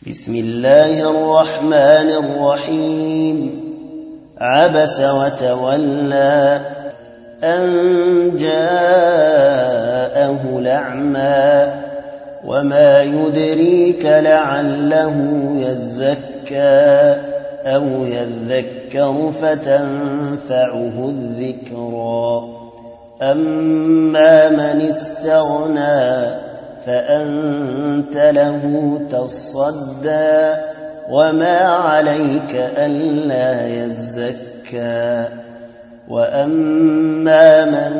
بسم الله الرحمن الرحيم. عبس وتولى أن جاءه الأعمى وما يدريك لعله يزكى أو يذكر فتنفعه الذكرى. أما من استغنى فأنت له تصدى وما عليك ألا يزكى. وأما من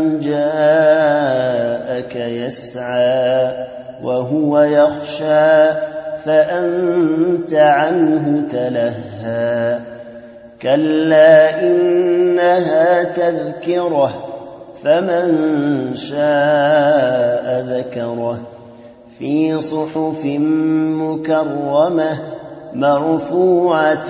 جاءك يسعى وهو يخشى فأنت عنه تلهى. كلا إنها تذكرة فمن شاء ذكره في صحف مكرمة مرفوعة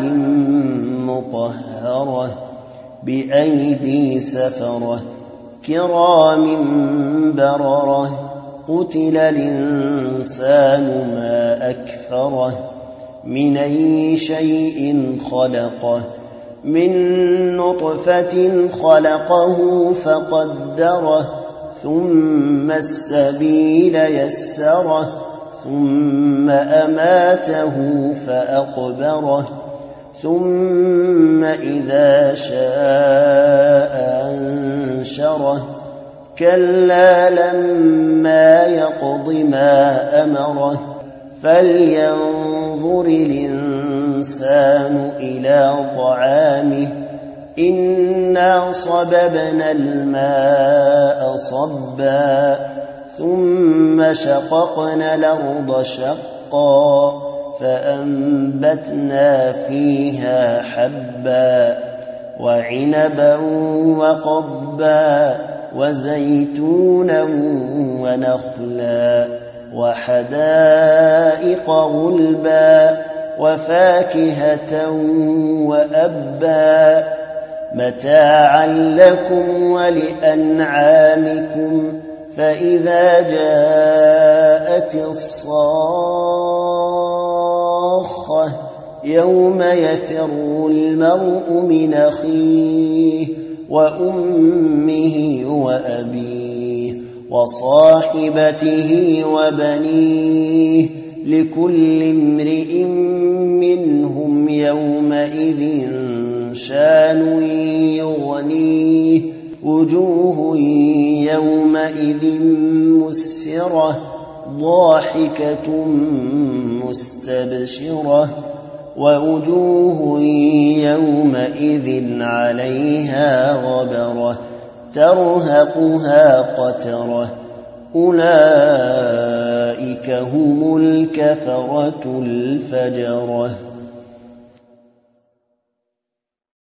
مطهرة بأيدي سفرة كرام بررة. قتل الإنسان ما أكفره من أي شيء خلقه من نطفة خلقه فقدره ثم السبيل يسره ثم أماته فأقبره ثم إذا شاء أنشره. كلا لما يقض ما أمره فلينظر الإنسان إلى طعامه إنا صببنا الماء صبا ثم شققنا الأرض شقا فأنبتنا فيها حبا وعنبا وقضبا وزيتونا ونخلا وحدائق غلبا وفاكهة وأبا متاعا لكم ولأنعامكم. فإذا جاءت الصاخة يوم يفر المرء من أخيه وأمه وأبيه وصاحبته وبنيه لكل امرئ منهم يومئذ شان يغنيه. وجوه يومئذ مسفرة ضاحكة مستبشرة ووجوه يومئذ عليها غبرة ترهقها قترة. أولئك هم الكفرة الفجرة.